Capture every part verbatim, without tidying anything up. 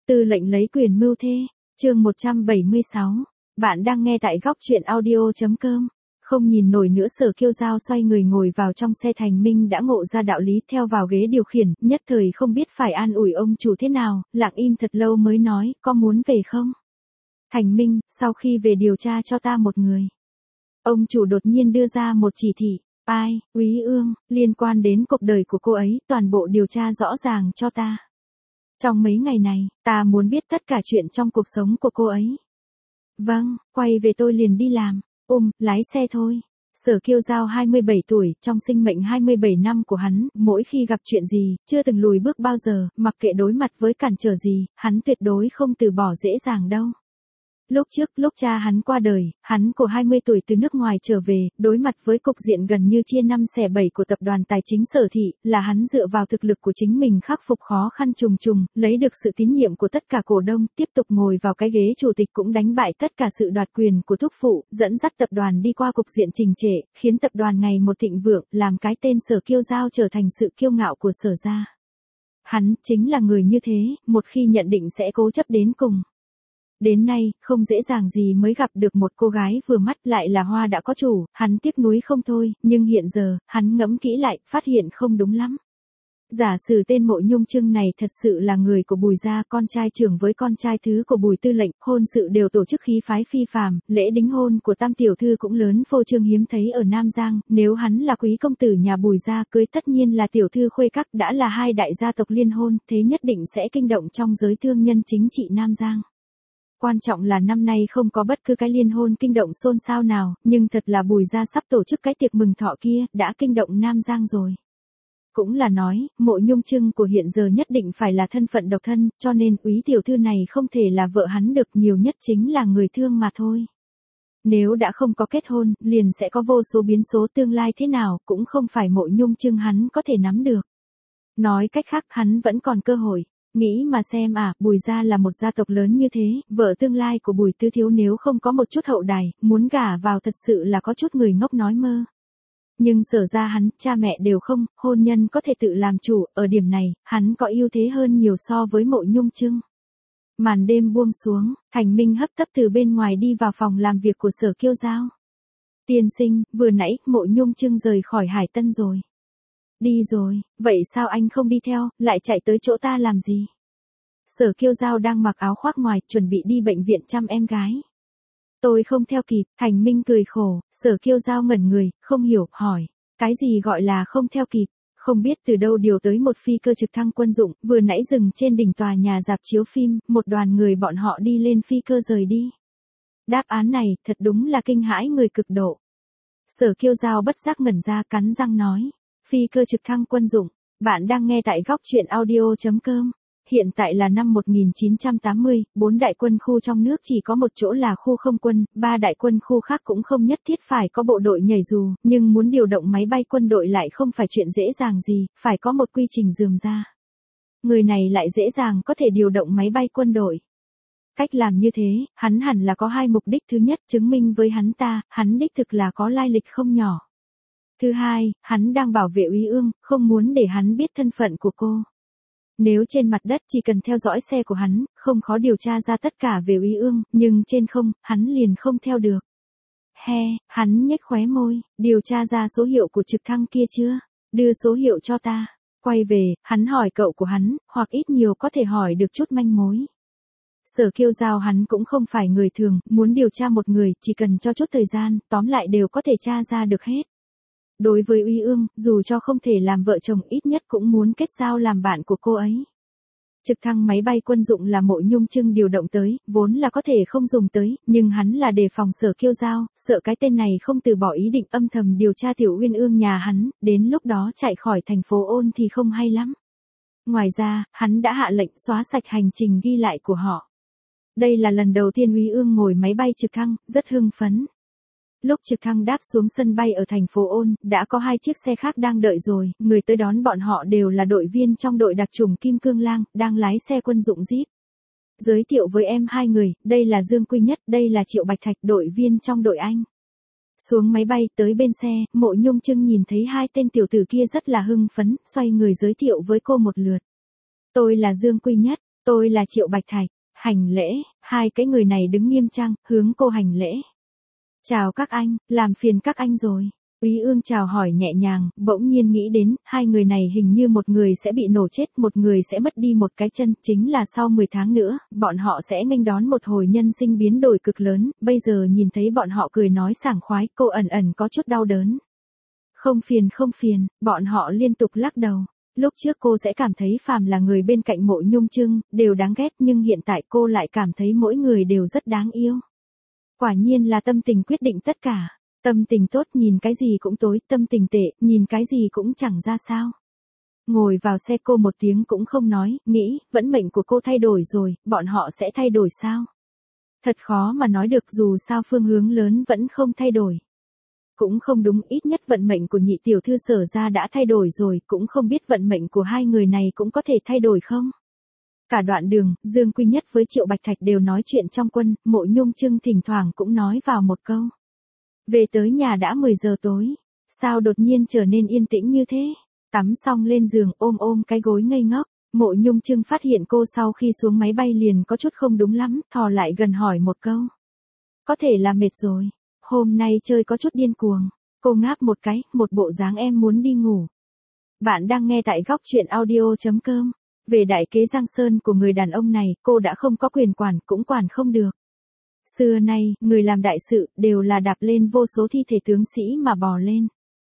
Tư lệnh lấy quyền mưu thê, chương một trăm bảy mươi sáu. Bạn đang nghe tại góc truyện audio.com. Không nhìn nổi nữa, Sở Kiêu Dao xoay người ngồi vào trong xe. Thành Minh đã ngộ ra đạo lý, theo vào ghế điều khiển, nhất thời không biết phải an ủi ông chủ thế nào, lặng im thật lâu mới nói, có muốn về không? Thành Minh, sau khi về điều tra cho ta một người. Ông chủ đột nhiên đưa ra một chỉ thị. Ai, Úy Ương, liên quan đến cuộc đời của cô ấy, toàn bộ điều tra rõ ràng cho ta. Trong mấy ngày này, ta muốn biết tất cả chuyện trong cuộc sống của cô ấy. Vâng, quay về tôi liền đi làm. Ôm, lái xe thôi. Sở Kiêu Dao hai mươi bảy tuổi, trong sinh mệnh hai mươi bảy năm của hắn, mỗi khi gặp chuyện gì, chưa từng lùi bước bao giờ, mặc kệ đối mặt với cản trở gì, hắn tuyệt đối không từ bỏ dễ dàng đâu. Lúc trước, lúc cha hắn qua đời, hắn của hai mươi tuổi từ nước ngoài trở về, đối mặt với cục diện gần như chia năm xẻ bảy của tập đoàn tài chính Sở Thị, là hắn dựa vào thực lực của chính mình khắc phục khó khăn trùng trùng, lấy được sự tín nhiệm của tất cả cổ đông, tiếp tục ngồi vào cái ghế chủ tịch cũng đánh bại tất cả sự đoạt quyền của thúc phụ, dẫn dắt tập đoàn đi qua cục diện trình trệ, khiến tập đoàn ngày một thịnh vượng, làm cái tên Sở Kiêu Dao trở thành sự kiêu ngạo của Sở gia. Hắn chính là người như thế, một khi nhận định sẽ cố chấp đến cùng. Đến nay, không dễ dàng gì mới gặp được một cô gái vừa mắt, lại là hoa đã có chủ, hắn tiếc nuối không thôi, nhưng hiện giờ, hắn ngẫm kỹ lại, phát hiện không đúng lắm. Giả sử tên Mộ Nhung Trưng này thật sự là người của Bùi gia, con trai trưởng với con trai thứ của Bùi tư lệnh, hôn sự đều tổ chức khí phái phi phàm, lễ đính hôn của tam tiểu thư cũng lớn phô trương hiếm thấy ở Nam Giang, nếu hắn là quý công tử nhà Bùi gia, cưới tất nhiên là tiểu thư Khuê Các, đã là hai đại gia tộc liên hôn, thế nhất định sẽ kinh động trong giới thương nhân chính trị Nam Giang. Quan trọng là năm nay không có bất cứ cái liên hôn kinh động xôn xao nào, nhưng thật là Bùi gia sắp tổ chức cái tiệc mừng thọ kia, đã kinh động Nam Giang rồi. Cũng là nói, Mộ Nhung Trưng của hiện giờ nhất định phải là thân phận độc thân, cho nên Úy tiểu thư này không thể là vợ hắn được, nhiều nhất chính là người thương mà thôi. Nếu đã không có kết hôn, liền sẽ có vô số biến số, tương lai thế nào, cũng không phải Mộ Nhung Trưng hắn có thể nắm được. Nói cách khác, hắn vẫn còn cơ hội. Nghĩ mà xem à, Bùi gia là một gia tộc lớn như thế, vợ tương lai của Bùi Tư Thiếu nếu không có một chút hậu đài, muốn gả vào thật sự là có chút người ngốc nói mơ. Nhưng Sở ra hắn, cha mẹ đều không, hôn nhân có thể tự làm chủ, ở điểm này, hắn có ưu thế hơn nhiều so với Mộ Nhung Trưng. Màn đêm buông xuống, Thành Minh hấp tấp từ bên ngoài đi vào phòng làm việc của Sở Kiêu Dao. Tiên sinh, vừa nãy, Mộ Nhung Trưng rời khỏi Hải Tân rồi. Đi rồi, vậy sao anh không đi theo, lại chạy tới chỗ ta làm gì? Sở Kiêu Dao đang mặc áo khoác ngoài, chuẩn bị đi bệnh viện chăm em gái. Tôi không theo kịp, Thành Minh cười khổ, Sở Kiêu Dao ngẩn người, không hiểu, hỏi. Cái gì gọi là không theo kịp? Không biết từ đâu điều tới một phi cơ trực thăng quân dụng, vừa nãy dừng trên đỉnh tòa nhà rạp chiếu phim, một đoàn người bọn họ đi lên phi cơ rời đi. Đáp án này, thật đúng là kinh hãi người cực độ. Sở Kiêu Dao bất giác ngẩn ra, cắn răng nói. Phi cơ trực thăng quân dụng, bạn đang nghe tại góc truyện audio.com. Hiện tại là năm một nghìn chín trăm tám mươi, bốn đại quân khu trong nước chỉ có một chỗ là khu không quân, ba đại quân khu khác cũng không nhất thiết phải có bộ đội nhảy dù, nhưng muốn điều động máy bay quân đội lại không phải chuyện dễ dàng gì, phải có một quy trình rườm rà. Người này lại dễ dàng có thể điều động máy bay quân đội. Cách làm như thế, hắn hẳn là có hai mục đích, thứ nhất, chứng minh với hắn ta, hắn đích thực là có lai lịch không nhỏ. Thứ hai, hắn đang bảo vệ Úy Ương, không muốn để hắn biết thân phận của cô. Nếu trên mặt đất chỉ cần theo dõi xe của hắn, không khó điều tra ra tất cả về Úy Ương, nhưng trên không, hắn liền không theo được. He, hắn nhếch khóe môi, điều tra ra số hiệu của trực thăng kia chưa? Đưa số hiệu cho ta. Quay về, hắn hỏi cậu của hắn, hoặc ít nhiều có thể hỏi được chút manh mối. Sở Kiêu Dao hắn cũng không phải người thường, muốn điều tra một người, chỉ cần cho chút thời gian, tóm lại đều có thể tra ra được hết. Đối với Úy Ương, dù cho không thể làm vợ chồng, ít nhất cũng muốn kết giao làm bạn của cô ấy. Trực thăng máy bay quân dụng là Mộ Nhung Trưng điều động tới, vốn là có thể không dùng tới, nhưng hắn là đề phòng Sở Kiêu Dao, sợ cái tên này không từ bỏ ý định âm thầm điều tra Tiểu Uyên Ương nhà hắn, đến lúc đó chạy khỏi thành phố Ôn thì không hay lắm. Ngoài ra, hắn đã hạ lệnh xóa sạch hành trình ghi lại của họ. Đây là lần đầu tiên Úy Ương ngồi máy bay trực thăng, rất hưng phấn. Lúc trực thăng đáp xuống sân bay ở thành phố Ôn, đã có hai chiếc xe khác đang đợi rồi, người tới đón bọn họ đều là đội viên trong đội đặc chủng Kim Cương Lang, đang lái xe quân dụng Jeep. Giới thiệu với em hai người, đây là Dương Quy Nhất, đây là Triệu Bạch Thạch, đội viên trong đội Anh. Xuống máy bay, tới bên xe, Mộ Nhung Trưng nhìn thấy hai tên tiểu tử kia rất là hưng phấn, xoay người giới thiệu với cô một lượt. Tôi là Dương Quy Nhất. Tôi là Triệu Bạch Thạch, hành lễ, hai cái người này đứng nghiêm trang, hướng cô hành lễ. Chào các anh, làm phiền các anh rồi. Úy Ương chào hỏi nhẹ nhàng, bỗng nhiên nghĩ đến, hai người này hình như một người sẽ bị nổ chết, một người sẽ mất đi một cái chân, chính là sau mười tháng nữa, bọn họ sẽ nghênh đón một hồi nhân sinh biến đổi cực lớn, bây giờ nhìn thấy bọn họ cười nói sảng khoái, cô ẩn ẩn có chút đau đớn. Không phiền không phiền, bọn họ liên tục lắc đầu. Lúc trước cô sẽ cảm thấy phàm là người bên cạnh Mộ Nhung Trưng, đều đáng ghét nhưng hiện tại cô lại cảm thấy mỗi người đều rất đáng yêu. Quả nhiên là tâm tình quyết định tất cả. Tâm tình tốt nhìn cái gì cũng tối, tâm tình tệ, nhìn cái gì cũng chẳng ra sao. Ngồi vào xe cô một tiếng cũng không nói, nghĩ, vận mệnh của cô thay đổi rồi, bọn họ sẽ thay đổi sao? Thật khó mà nói được dù sao phương hướng lớn vẫn không thay đổi. Cũng không đúng, ít nhất vận mệnh của nhị tiểu thư Sở ra đã thay đổi rồi, cũng không biết vận mệnh của hai người này cũng có thể thay đổi không? Cả đoạn đường, Dương Quy Nhất với Triệu Bạch Thạch đều nói chuyện trong quân, Mộ Nhung Trưng thỉnh thoảng cũng nói vào một câu. Về tới nhà đã mười giờ tối, sao đột nhiên trở nên yên tĩnh như thế? Tắm xong lên giường ôm ôm cái gối ngây ngốc, Mộ Nhung Trưng phát hiện cô sau khi xuống máy bay liền có chút không đúng lắm, thò lại gần hỏi một câu. Có thể là mệt rồi, hôm nay chơi có chút điên cuồng, cô ngáp một cái, một bộ dáng em muốn đi ngủ. Bạn đang nghe tại góc truyện audio chấm com. Về đại kế Giang Sơn của người đàn ông này, cô đã không có quyền quản, cũng quản không được. Xưa nay, người làm đại sự, đều là đạp lên vô số thi thể tướng sĩ mà bò lên.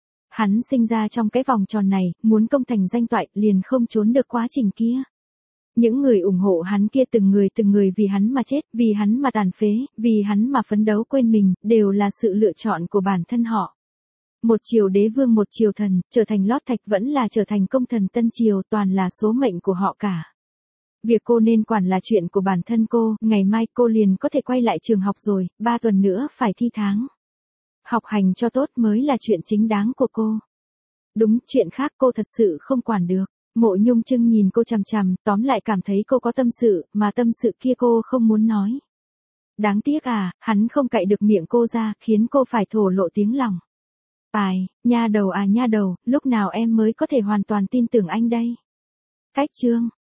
Hắn sinh ra trong cái vòng tròn này, muốn công thành danh toại, liền không trốn được quá trình kia. Những người ủng hộ hắn kia từng người từng người vì hắn mà chết, vì hắn mà tàn phế, vì hắn mà phấn đấu quên mình, đều là sự lựa chọn của bản thân họ. Một triều đế vương một triều thần, trở thành lót thạch vẫn là trở thành công thần tân triều, toàn là số mệnh của họ cả. Việc cô nên quản là chuyện của bản thân cô, ngày mai cô liền có thể quay lại trường học rồi, ba tuần nữa phải thi tháng. Học hành cho tốt mới là chuyện chính đáng của cô. Đúng, chuyện khác cô thật sự không quản được. Mộ Nhung Trưng nhìn cô chằm chằm, tóm lại cảm thấy cô có tâm sự, mà tâm sự kia cô không muốn nói. Đáng tiếc à, hắn không cạy được miệng cô ra, khiến cô phải thổ lộ tiếng lòng. Tài, nha đầu à nha đầu, lúc nào em mới có thể hoàn toàn tin tưởng anh đây? Cách chương.